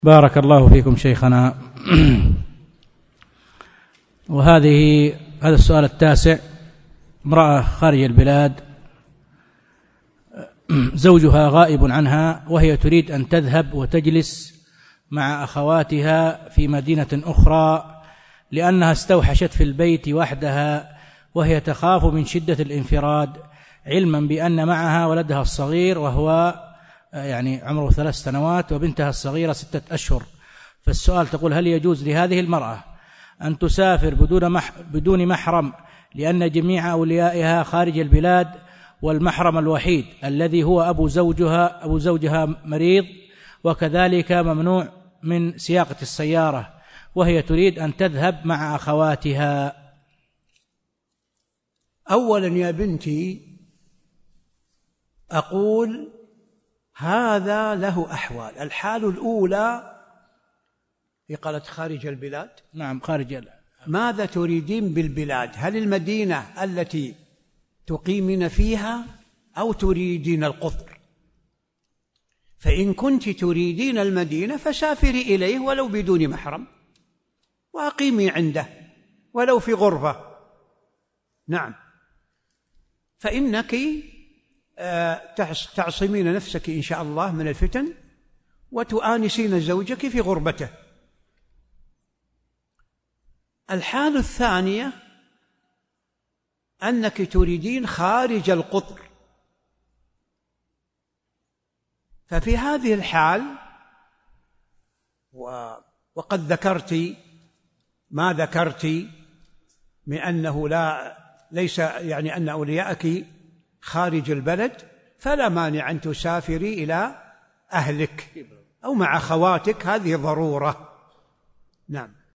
بارك الله فيكم شيخنا. هذا السؤال التاسع: امرأة خارج البلاد زوجها غائب عنها وهي تريد أن تذهب وتجلس مع أخواتها في مدينة أخرى لأنها استوحشت في البيت وحدها وهي تخاف من شدة الانفراد، علما بأن معها ولدها الصغير وهو عمره 3 سنوات وبنتها الصغيرة 6 أشهر. فالسؤال تقول: هل يجوز لهذه المرأة أن تسافر بدون محرم لأن جميع أوليائها خارج البلاد والمحرم الوحيد الذي هو أبو زوجها مريض، وكذلك ممنوع من سياقة السيارة وهي تريد أن تذهب مع أخواتها؟ أولا يا بنتي أقول هذا له أحوال. الحال الأولى هي قالت خارج البلاد. نعم، خارج البلاد. ماذا تريدين بالبلاد؟ هل المدينة التي تقيمين فيها أو تريدين القطر؟ فإن كنت تريدين المدينة فسافري إليه ولو بدون محرم وأقيمي عنده ولو في غرفة. نعم، فإنك تعصمين نفسك إن شاء الله من الفتن وتؤانسين زوجك في غربته. الحالة الثانية أنك تريدين خارج القطر، ففي هذه الحال وقد ذكرت ما ذكرت من أنه ليس أن أولياءك خارج البلد، فلا مانع أن تسافري إلى أهلك أو مع خواتك، هذه ضرورة. نعم.